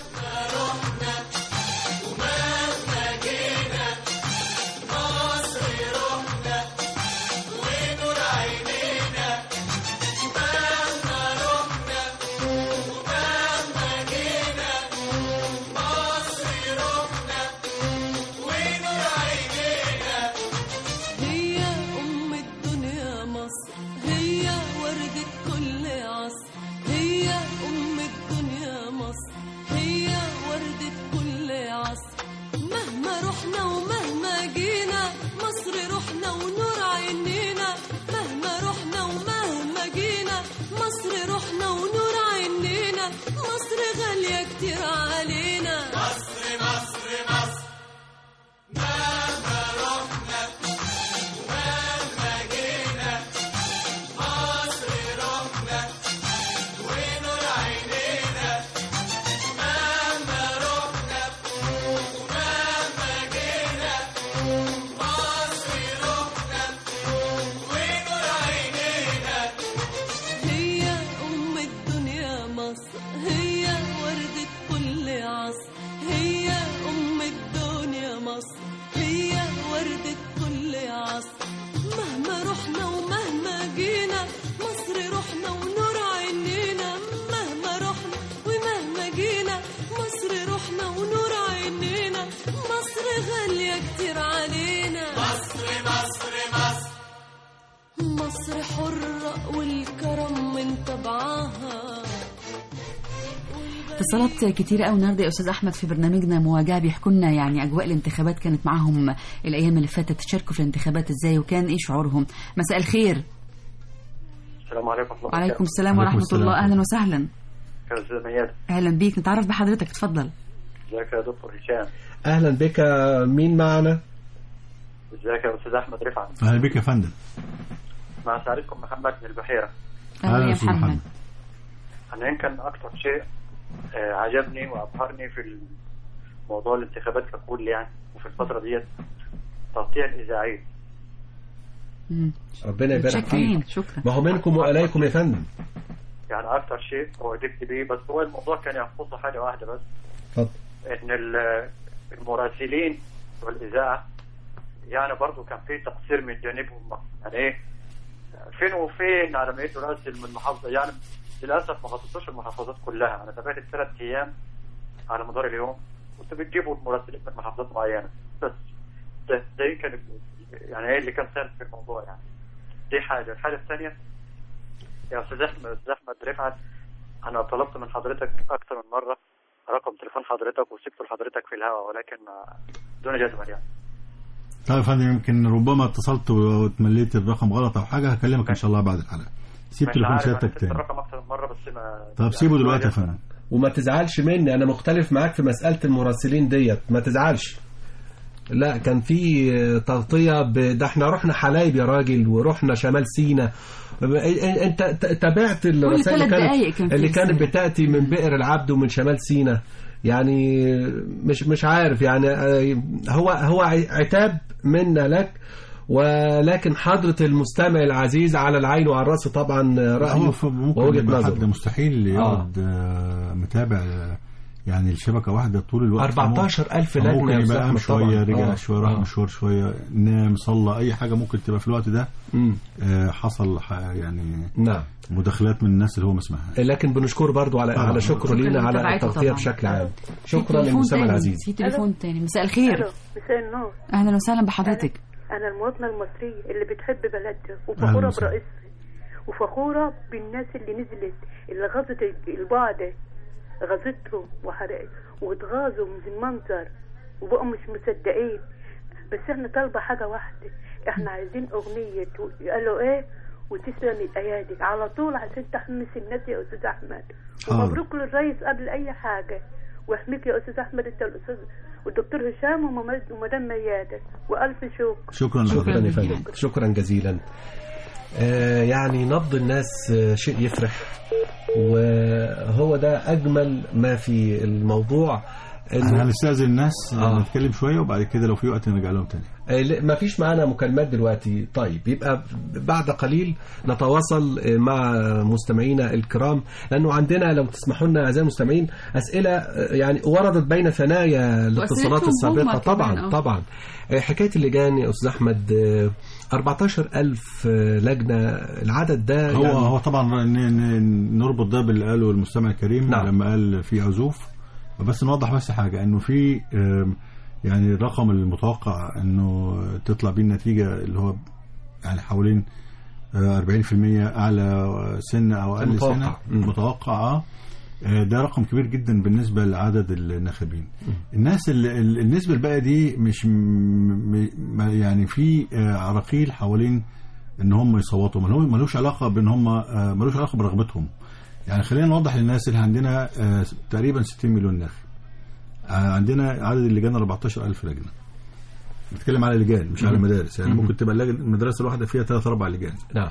اتصالات كتيرة قوي النهارده يا استاذ احمد في برنامجنا مواجهه، بيحكوا لنا يعني اجواء الانتخابات كانت معاهم الايام اللي فاتت، تشاركوا في الانتخابات ازاي وكان ايه شعورهم. مساء الخير. السلام عليكم. وعليكم السلام ورحمه الله. اهلا وسهلا. اهلا بيك، نتعرف بحضرتك، اتفضل. ازيك يا دكتور هشام؟ اهلا بك. مين معنا؟ ازيك يا استاذ احمد رفعت؟ اهلا بك يا فندم. مع سعادتكم محمد من البحيره. اهلا يا محمد. انا يمكن اكثر شيء عجبني وابهرني في موضوع الانتخابات ككل يعني وفي الفتره ديت تغطيه الاذاعيه. ربنا يبارك فيك. شكرا. ما هو منكم واليكم يا فندم. يعني اكثر شيء وعجبت بيه، بس هو الموضوع كان يخص حاجه واحده بس. اتفضل. ان المراسلين والاذاعه يعني برضه كان في تقصير من جانبهم، يعني ايه فين وفين على ما يدوا راسل من محافظه، يعني للاسف ما غطيتوش المحافظات كلها. انا تابعت الثلاث ايام على مدار اليوم، كنت بتجيبوا مراسلين من محافظات معينه بس. ده ده كان يعني ايه اللي كان سهل في الموضوع يعني. دي حاجه. الحاجه الثانيه يا استاذ احمد استاذ احمد رفعت، انا طلبت من حضرتك اكثر من مره رقم تليفون حضرتك وسبته لحضرتك في الهواء، ولكن دون جدول يعني. طيب يا فندم، يمكن ربما اتصلت وتمليت الرقم غلط او حاجه، هكلمك ان شاء الله بعد الحلقه. سيب تليفون سيادتك تاني. الرقم اكثر من مره بس ما. طب سيبه دلوقتي يا فندم. وما تزعلش مني، انا مختلف معاك في مساله المراسلين ديت، ما تزعلش. لا كان في تغطيه ب... ده احنا رحنا حلايب يا راجل، ورحنا شمال سينا. انت تابعت الرسائل اللي كانت اللي كانت بتاتي من بئر العبد ومن شمال سينا، يعني مش مش عارف يعني هو هو عتاب منا لك، ولكن حضرة المستمع العزيز على العين وعلى الراس طبعا رأيه ووجهة نظره. مستحيل يقعد آه. متابع يعني الشبكة واحدة طول الوقت. أربعتاشر ألف لجنة. ممكن يبقى قام شوية رجع آه. شوية راح مشوار شوية نام صلى أي حاجة ممكن تبقى في الوقت ده. آه حصل يعني نعم مداخلات من الناس اللي هو ما اسمعهاش. لكن بنشكر برضو على آه. على شكر لينا على التغطية بشكل عام. شكرا للمستمع العزيز. في تليفون تاني. مساء الخير. مساء النور. أهلا وسهلا بحضرتك. أنا المواطنة المصرية اللي بتحب بلدها وفخورة برئيسها وفخورة بالناس اللي نزلت اللي غزت البعدة غزتهم وحرقت واتغاظوا من المنظر وبقوا مش مصدقين. بس احنا طالبة حاجة واحدة، احنا عايزين اغنية قالوا ايه وتسلم الايادي على طول عشان تحمس الناس يا استاذ احمد. ومبروك للرئيس قبل اي حاجة، واحميك يا استاذ احمد انت الاستاذ والدكتور هشام ومدام ميادة والف شكر. شكرا شكرا يا فندم. شكرا جزيلا. آه يعني نبض الناس شيء يفرح، وهو ده أجمل ما في الموضوع. احنا هنستأذن الناس آه. نتكلم شوية وبعد كده لو في وقت نرجع لهم تاني. آه ما فيش معانا مكالمات دلوقتي. طيب يبقى بعد قليل نتواصل مع مستمعينا الكرام، لأنه عندنا لو تسمحوا لنا أعزائي المستمعين أسئلة يعني وردت بين ثنايا الاتصالات السابقة. طبعا طبعا حكاية اللجان يا أستاذ أحمد، أربعتاشر ألف لجنة العدد ده هو يعني هو طبعا نربط ده باللي قاله المستمع الكريم. نعم. لما قال في عزوف، بس نوضح بس حاجة انه في يعني الرقم المتوقع انه تطلع بيه النتيجة اللي هو يعني حوالين أربعين بالمية اعلى سنة او اقل سنة متوقع. ده رقم كبير جدا بالنسبة لعدد الناخبين. الناس النسبة الباقية دي مش يعني في عراقيل حوالين ان هم يصوتوا، ملوش علاقة بان هم ملوش علاقة برغبتهم. يعني خلينا نوضح للناس اللي عندنا تقريبا ستين مليون ناخب، عندنا عدد اللجان أربعتاشر ألف لجنة. نتكلم على لجان مش على مدارس، يعني ممكن تبقى المدرسة الواحدة فيها ثلاث أربع لجان. نعم.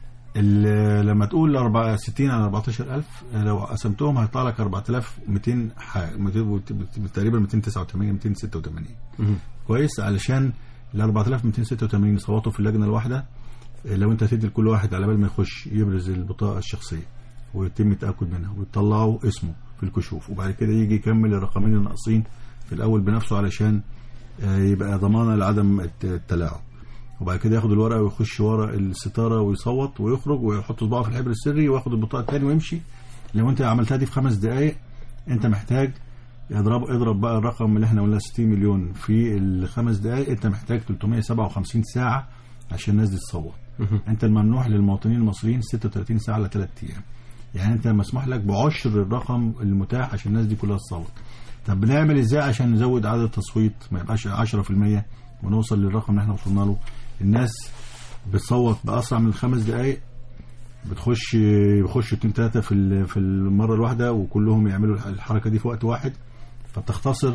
لما تقول ستين على أربعتاشر ألف لو قسمتهم هيطلع لك أربعة آلاف ومئتين تقريبا مئتين وتسعة وثمانين مئتين وستة وثمانين. كويس، علشان ال أربعة آلاف ومئتين وستة وثمانين يصوتوا في اللجنة الواحدة. لو انت تدي لكل واحد على بال ما يخش يبرز البطاقة الشخصية ويتم التأكد منها ويطلعوا اسمه في الكشوف، وبعد كده يجي يكمل الرقمين الناقصين في الأول بنفسه علشان يبقى ضمانة لعدم التلاعب، وبعد كده ياخد الورقة ويخش ورا الستارة ويصوت ويخرج ويحط صباعه في الحبر السري وياخد البطاقة الثاني ويمشي. لو انت عملتها دي في خمس دقايق انت محتاج اضرب اضرب بقى الرقم اللي احنا قلنا ستين مليون في الخمس دقايق، انت محتاج ثلاثمئة وسبعة وخمسين ساعة عشان الناس دي تصوت. انت الممنوح للمواطنين المصريين ستة وثلاثين ساعة على ثلاث ايام، يعني انت مسموح لك بعشر الرقم المتاح عشان الناس دي كلها تصوت. طب بنعمل ازاي عشان نزود عدد التصويت ما يبقاش عشرة بالمئة ونوصل للرقم اللي احنا وصلنا له؟ الناس بتصوت باسرع من خمس دقائق، بتخش بيخش اتنين تلاته في في المره الواحده وكلهم يعملوا الحركه دي في وقت واحد، فبتختصر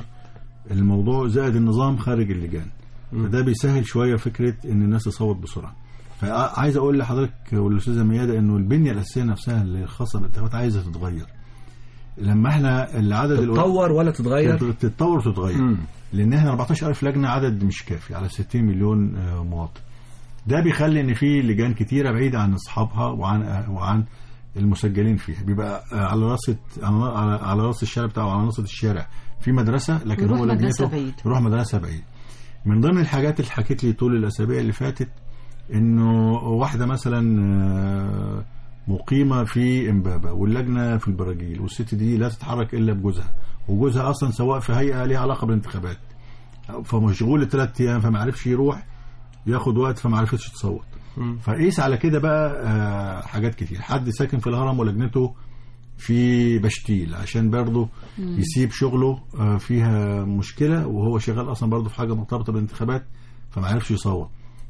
الموضوع. زائد النظام خارج اللجان، فده بيسهل شويه فكره ان الناس تصوت بسرعه. فعايز اقول لحضرتك والاستاذه ميادة انه البنيه الاساسيه نفسها اللي خاصه بالانتخابات عايزه تتغير. لما احنا العدد تتطور ولا تتغير؟ تتطور وتتغير. مم. لان احنا أربعتاشر ألف لجنه عدد مش كافي على ستين مليون مواطن. ده بيخلي ان في لجان كتيره بعيده عن اصحابها وعن وعن المسجلين فيها. بيبقى على راس على على راس الشارع بتاعه على نص الشارع في مدرسه، لكن هو لجنته يروح مدرسه بعيد. من ضمن الحاجات اللي حكيت لي طول الاسابيع اللي فاتت انه واحده مثلا مقيمه في امبابه واللجنه في البراجيل، والست دي لا تتحرك الا بجوزها، وجوزها اصلا سواء في هيئه ليها علاقه بالانتخابات، فمشغول ثلاث ايام فما عرفش يروح، ياخد وقت فما عرفتش تصوت. فقيس على كده بقى حاجات كتير. حد ساكن في الهرم ولجنته في بشتيل عشان برضه يسيب شغله فيها مشكله، وهو شغال اصلا برضه في حاجه مرتبطه بالانتخابات فما عرفش يصوت.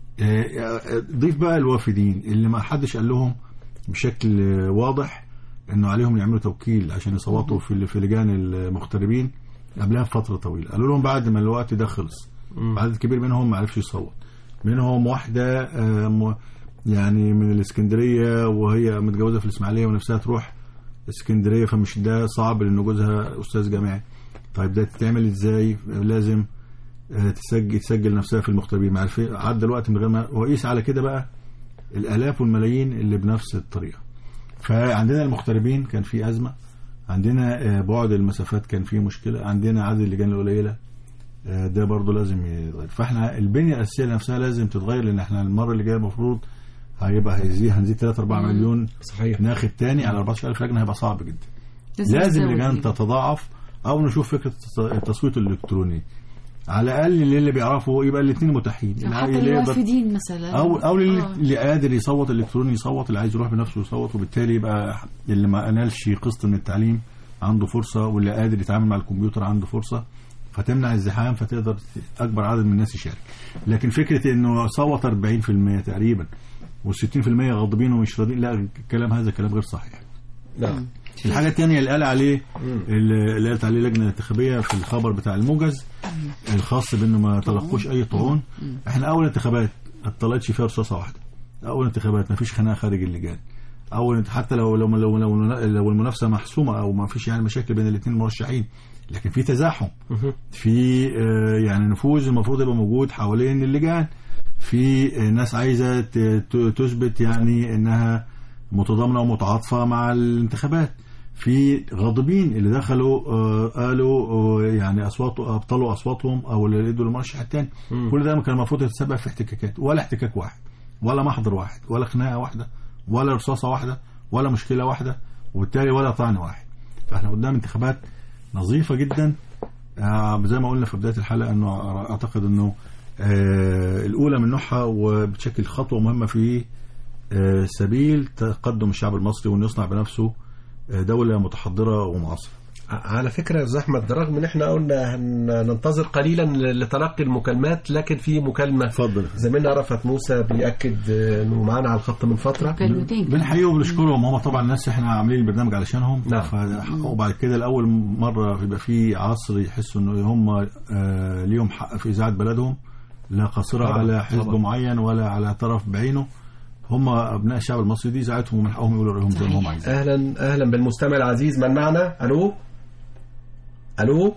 ضيف بقى الوافدين اللي ما حدش قال لهم بشكل واضح انه عليهم يعملوا توكيل عشان يصوتوا في في لجان المغتربين قبلها بفتره طويله. قالوا لهم بعد ما الوقت ده خلص. عدد كبير منهم ما عرفش يصوت. منهم واحده يعني من الاسكندريه وهي متجوزه في الاسماعيليه ونفسها تروح اسكندريه، فمش ده صعب لان جوزها استاذ جامعي. طيب ده تتعمل ازاي؟ لازم تسجل تسجل نفسها في المغتربين. مع عدى الوقت من غير ما وقيس على كده بقى الالاف والملايين اللي بنفس الطريقه. فعندنا المغتربين كان في ازمه، عندنا بعد المسافات كان في مشكله، عندنا عدد اللجان القليله ده برضو لازم يتغير. فاحنا البنيه الاساسيه نفسها لازم تتغير، لان احنا المره اللي جايه المفروض هيبقى هيزيد هنزيد ثلاثة أربعة مليون صحيح ناخد تاني على أربعتاشر ألف لجنه، هيبقى صعب جدا. لازم اللجان تتضاعف او نشوف فكره التصويت الالكتروني على الاقل اللي بيعرفوا يبقى الاثنين متاحين. حتى الوافدين مثلا او او اللي قادر يصوت الكتروني يصوت، اللي عايز يروح بنفسه يصوت، وبالتالي يبقى اللي ما نالش قسط من التعليم عنده فرصه، واللي قادر يتعامل مع الكمبيوتر عنده فرصه، فتمنع الزحام فتقدر اكبر عدد من الناس يشارك. لكن فكره انه صوت أربعين بالمية تقريبا والستين بالمية غاضبين ومش راضيين، لا الكلام هذا كلام غير صحيح. لا. الحاجه الثانيه اللي قال عليه اللي قالت عليه لجنه الانتخابيه في الخبر بتاع الموجز الخاص بانه ما تلقوش اي طعون. احنا اول انتخابات ما طلعتش فيها رصاصه واحده، اول انتخابات ما فيش خناقه خارج اللجان، اول حتى لو لو لو, لو, لو المنافسه محسومه او ما فيش يعني مشاكل بين الاثنين المرشحين، لكن في تزاحم، في يعني نفوذ المفروض يبقى موجود حوالين اللجان، في ناس عايزه تثبت يعني انها متضامنه ومتعاطفه مع الانتخابات، في غاضبين اللي دخلوا آه قالوا آه يعني اصوات ابطلوا اصواتهم او اللي ادوا للمرشح الثاني. كل ده كان المفروض يتسبب في احتكاكات، ولا احتكاك واحد ولا محضر واحد ولا خناقه واحده ولا رصاصه واحده ولا مشكله واحده، وبالتالي ولا طعن واحد. فاحنا قدام انتخابات نظيفه جدا. آه زي ما قلنا في بدايه الحلقه انه اعتقد انه آه الاولى من نوعها وبتشكل خطوه مهمه في آه سبيل تقدم الشعب المصري وانه يصنع بنفسه دولة متحضرة ومعاصرة. على فكرة يا أستاذ أحمد، رغم ان احنا قلنا هننتظر قليلا لتلقي المكالمات، لكن في مكالمة. اتفضل. زميلنا رفعت موسى بيأكد انه معانا على الخط من فترة. بنحييه وبنشكرهم، هم طبعا الناس احنا عاملين البرنامج علشانهم. نعم. وبعد كده الأول مرة يبقى في عصر يحسوا انه هم آه ليهم حق في إذاعة بلدهم، لا قاصرة على حزب طبعا. معين ولا على طرف بعينه. هم ابناء الشعب المصري دي ساعتهم ومن حقهم يقولوا رايهم زي ما هم عايزين. اهلا اهلا بالمستمع العزيز، من معنا؟ الو الو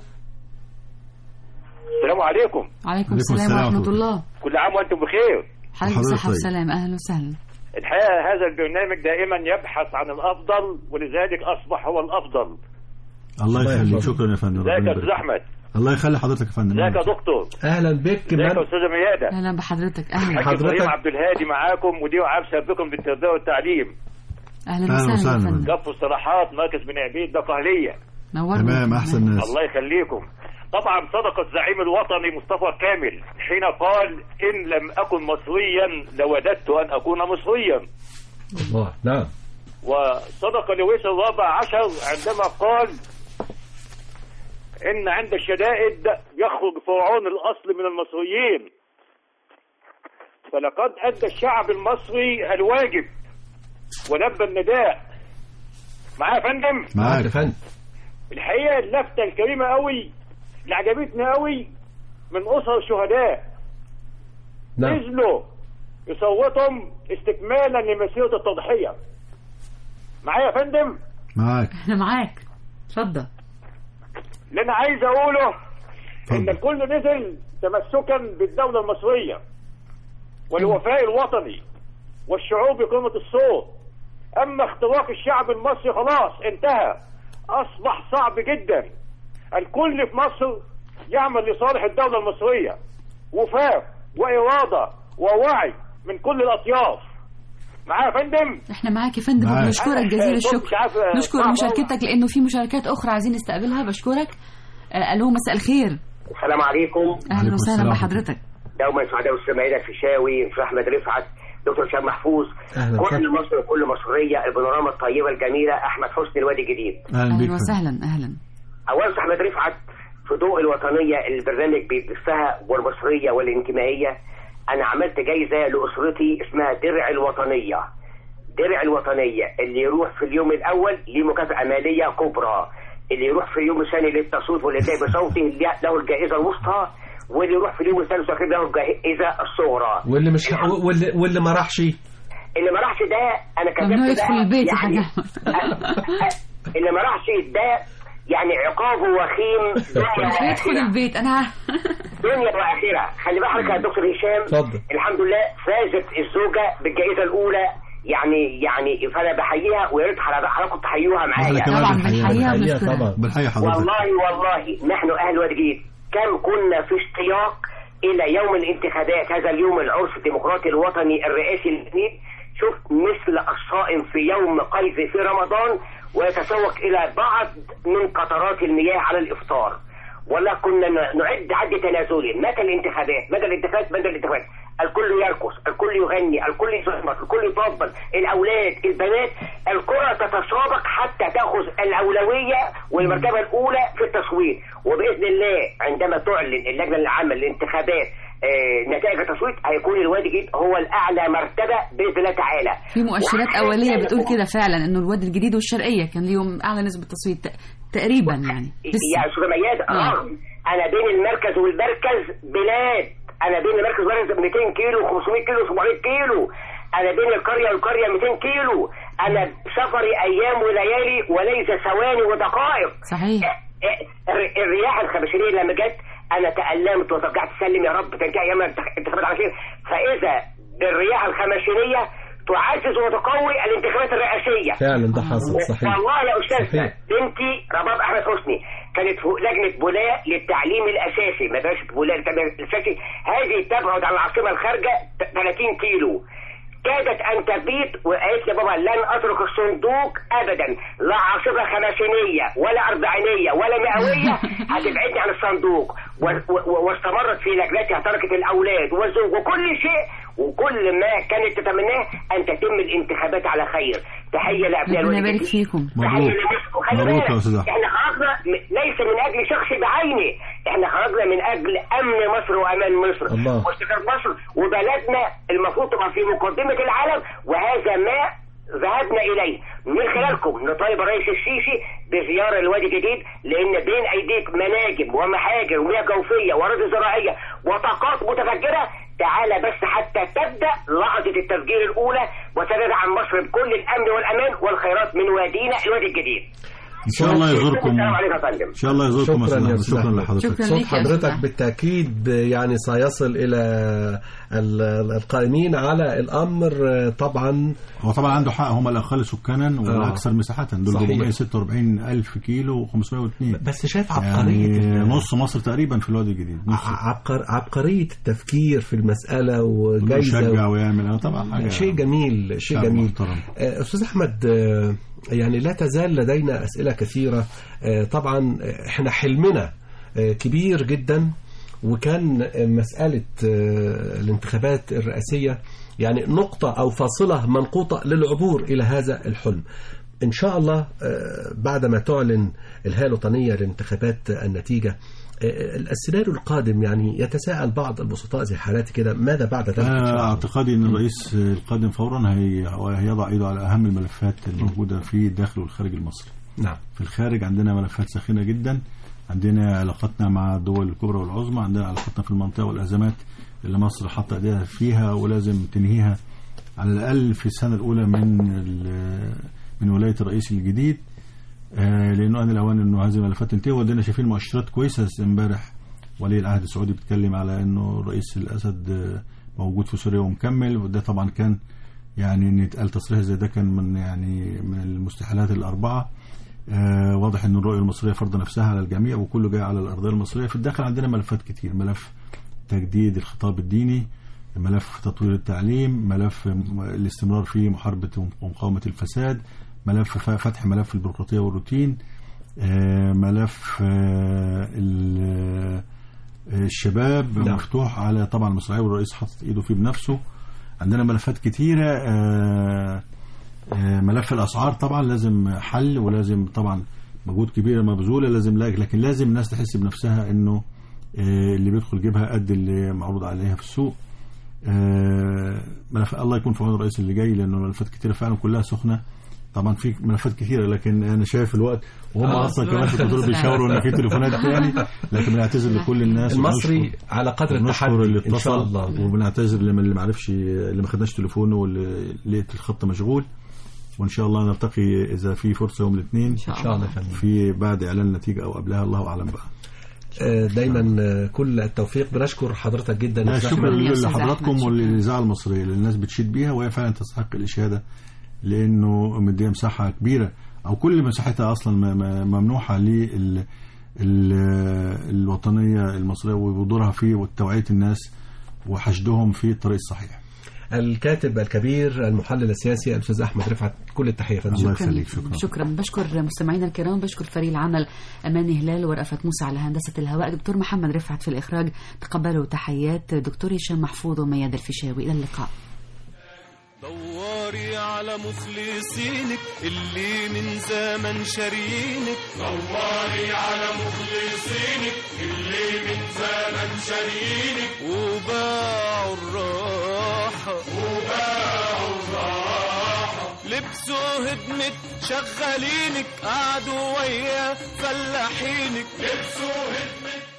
السلام عليكم. وعليكم السلام ورحمه الله. كل عام وانتم بخير. حضرتك صحه وسلام. اهلا وسهلا. الحقيقه هذا البرنامج دائما يبحث عن الافضل، ولذلك اصبح هو الافضل. الله يخليك. شكرا يا فندم. ازيك يا استاذ احمد؟ الله يخلي حضرتك يا فندم. ازيك يا دكتور؟ اهلا بك. ازيك يا استاذه ميادة؟ اهلا بحضرتك. اهلا حضرتك. عبد الهادي معاكم، مدير عام سابقا بالتربيه والتعليم. اهلا وسهلا. كف الصلاحات مركز بن عبيد ده قهليه. نورنا. تمام، احسن ناس. الله يخليكم. طبعا صدق الزعيم الوطني مصطفى كامل حين قال ان لم اكن مصريا لوددت ان اكون مصريا. الله. نعم. وصدق لويس الرابع عشر عندما قال إن عند الشدائد يخرج فرعون الأصل من المصريين. فلقد أدى الشعب المصري الواجب ولبى النداء. معايا يا فندم؟ معاك يا فندم. الحقيقة اللفتة الكريمة قوي اللي عجبتني قوي من أسر الشهداء. نعم. نزلوا يصوتهم استكمالا لمسيرة التضحية. معايا يا فندم؟ معاك. احنا معاك، اتفضل. اللي انا عايز اقوله ان الكل نزل تمسكا بالدولة المصرية والوفاء الوطني والشعوب بقيمة الصوت. اما اختراق الشعب المصري خلاص انتهى، اصبح صعب جدا. الكل في مصر يعمل لصالح الدولة المصرية، وفاء وإرادة ووعي من كل الأطياف. معايا يا فندم؟ احنا معاك يا فندم، وبنشكرك جزيل الشكر. نشكر مشاركتك لأنه في مشاركات أخرى عايزين نستقبلها. بشكرك. آه ألو، مساء الخير. السلام عليكم. أهلا وسهلا بحضرتك. دوما سعداء والسماعية الفيشاوي، في أحمد رفعت، دكتور هشام محفوظ، كل مصر وكل مصرية، البانوراما الطيبة الجميلة، أحمد حسني الوادي الجديد. أهلا وسهلا. أهلا. أولا أحمد رفعت، في ضوء الوطنية البرنامج بيدفها والمصرية والانتمائية، أنا عملت جايزة لأسرتي اسمها درع الوطنية. درع الوطنية اللي يروح في اليوم الأول ليه مكافأة مالية كبرى، اللي يروح في اليوم الثاني للتصويت والإدلاء بصوته له الجائزة الوسطى، واللي يروح في اليوم الثالث والأخير له الجائزة الصغرى. واللي مش واللي واللي ما راحش اللي ما راحش ده أنا كتبت ده يدخل البيت يعني اللي ما راحش ده يعني عقابه وخيم. يدخل البيت. انا دنيا واخره. خلي بالك يا دكتور هشام. اتفضل. الحمد لله فازت الزوجه بالجائزه الاولى، يعني يعني فانا بحييها، ويا ريت حضراتكم تحيوها معايا. طبعا بنحييها طبعا بنحيي حضرتك. والله والله نحن اهل وادي جديد كم كنا في اشتياق الى يوم الانتخابات، هذا اليوم العرس الديمقراطي الوطني الرئاسي الجديد. شوف مثل الصائم في يوم قيظ في رمضان ويتسوق إلى بعض من قطرات المياه على الإفطار. ولا كنا نعد عد تنازلي. متى الانتخابات؟ متى الانتخابات؟ متى الانتخابات؟ الكل يرقص، الكل يغني، الكل يزمر، الكل يطبل، الأولاد، البنات، الكرة تتسابق حتى تأخذ الأولوية والمرتبة الأولى في التصويت. وبإذن الله عندما تعلن اللجنة العامة للانتخابات آه نتائج التصويت هيكون الوادي الجديد هو الأعلى مرتبة بإذن الله تعالى. في مؤشرات أولية بتقول كده فعلا إنه الوادي الجديد والشرقية كان ليهم أعلى نسبة تصويت تقريبا يعني. يا أستاذة ميادة رغم أنا بين المركز والمركز بلاد، أنا بين المركز والمركز مئتين كيلو وخمسمائة كيلو وسبعمائة كيلو، أنا بين القرية والقرية مئتين كيلو، أنا سفري أيام وليالي وليس ثواني ودقائق. صحيح. الرياح الخمسينية لما جت أنا تألمت وترجعت تسلم يا رب تنتهي أيام الانتخابات على خير. فإذا بالرياح الخمسينية تعزز وتقوي الانتخابات الرئاسية. فعلا ده حصل. صحيح. والله يا أستاذ بنتي رباب أحمد حسني كانت فوق لجنة بولاء للتعليم الأساسي، مدرسة بولاء للتعليم الأساسي، هذه تبعد عن العاصمة الخارجة ثلاثين كيلو. كادت أن تبيت وقالت لي بابا لن أترك الصندوق أبدا، لا عاصفة خمسينية ولا أربعينية ولا مئوية هتبعدني عن الصندوق. واستمرت في لجنتها تركت الأولاد والزوج وكل شيء، وكل ما كانت تتمناه أن تتم الانتخابات على خير. تحية لأبناء الوادي. ربنا يبارك فيكم. تحية لمصر. خلي بالك احنا خرجنا ليس من أجل شخص بعينه، احنا خرجنا من أجل أمن مصر وأمان مصر واستقرار مصر وبلدنا المفروض تبقى في مقدمة العالم، وهذا ما ذهبنا إليه. من خلالكم نطالب الرئيس السيسي بزيارة الوادي الجديد، لأن بين أيديك مناجم ومحاجر ومياه جوفية وأراضي زراعية وطاقات متفجرة. تعالى بس حتى تبدأ لحظة التفجير الأولى وتدعم مصر بكل الأمن والأمان والخيرات من وادينا الوادي الجديد. ان شاء الله يزوركم. السلام عليكم يا فندم. ان شاء الله يزوركم. شكرا, شكرا لحضرتك. صوت حضرتك بالتاكيد يعني سيصل الى القائمين على الامر. طبعا هو طبعا عنده حق، هم الاقل سكانا والاكثر مساحه، دول أربعمائة وستة وأربعين ألف كيلو وخمسمائة واثنين. بس شايف عبقريه يعني نص مصر تقريبا في الوادي الجديد. عبقر عبقريه التفكير في المساله وجايزه يشجع ويعمل طبعا حاجه شيء جميل شيء جميل. استاذ احمد يعني لا تزال لدينا أسئلة كثيرة. طبعا احنا حلمنا كبير جدا، وكان مسألة الانتخابات الرئاسية يعني نقطة أو فاصلة منقوطة للعبور إلى هذا الحلم. إن شاء الله بعدما تعلن الهيئة الوطنية للانتخابات النتيجة، السيناريو القادم يعني يتساءل بعض البسطاء زي حالاتي كده، ماذا بعد ذلك؟ أنا اعتقادي أن الرئيس القادم فورا هيضع ايده على أهم الملفات الموجودة في الداخل والخارج المصري. نعم. في الخارج عندنا ملفات ساخنة جدا، عندنا علاقتنا مع الدول الكبرى والعظمى، عندنا علاقتنا في المنطقة والأزمات اللي مصر حاطة ايديها فيها ولازم تنهيها على الأقل في السنة الأولى من من ولاية الرئيس الجديد، لأنه أنا الأوان إنه هذه الملفات تنتهي. ودينا شايفين مؤشرات كويسة. امبارح ولي العهد السعودي بيتكلم على إنه الرئيس الأسد موجود في سوريا ومكمل، وده طبعا كان يعني إن يتقال تصريح زي ده كان من يعني من المستحيلات الأربعة. آه واضح إن الرؤية المصرية فرض نفسها على الجميع وكله جاي على الأرضية المصرية. في الداخل عندنا ملفات كتير، ملف تجديد الخطاب الديني، ملف تطوير التعليم، ملف الاستمرار في محاربة ومقاومة الفساد، ملف فتح ملف البيروقراطية والروتين، آه ملف آه الشباب نعم. مفتوح على طبعا المصراعي والرئيس حاطط ايده فيه بنفسه. عندنا ملفات كتيرة. آه آه ملف الأسعار طبعا لازم حل، ولازم طبعا مجهود كبير مبذولة لازم، لكن لازم الناس تحس بنفسها انه آه اللي بيدخل جيبها قد اللي معروض عليها في السوق. آه ملف الله يكون في عون الرئيس اللي جاي، لأنه ملفات كتيرة فعلا كلها سخنة. طبعا في ملفات كثيرة لكن أنا شايف الوقت وهم أصلا كمان في الكنترول بيشاوروا إن في تليفونات تاني، لكن بنعتذر لكل الناس المصري على قدر التحدي اللي اتصل، وبنعتذر لمن اللي ما عرفش اللي ما خدناش تليفونه واللي لقيت الخط مشغول. وإن شاء الله نلتقي إذا في فرصة يوم الاثنين إن شاء الله في بعد إعلان النتيجة أو قبلها، الله أعلم بقى. دايما كل التوفيق. بنشكر حضرتك جدا. شكرا لحضراتكم وللإذاعة المصرية اللي الناس بتشيد بيها، وهي فعلا تستحق الإشادة لأنه مديها مساحة كبيرة، أو كل مساحتها أصلا ممنوحة للوطنية المصرية ودورها فيه وتوعية الناس وحشدهم في الطريق الصحيح. الكاتب الكبير المحلل السياسي الأستاذ أحمد رفعت، كل التحية. الله يخليك. شكرا. شكرا. بشكر مستمعينا الكرام، بشكر فريق العمل أماني هلال ورأفت موسى على هندسة الهواء، دكتور محمد رفعت في الإخراج. تقبلوا تحيات دكتور هشام محفوظ ومياد الفيشاوي. إلى اللقاء. دوري على مخلصينك اللي من زمن شاريينك، دوري على مخلصينك اللي من زمن شاريينك، وباعوا الراحة وباعوا الراحة، لبسوا هدمة شغالينك، قعدوا ويا فلاحينك، لبسوا هدمة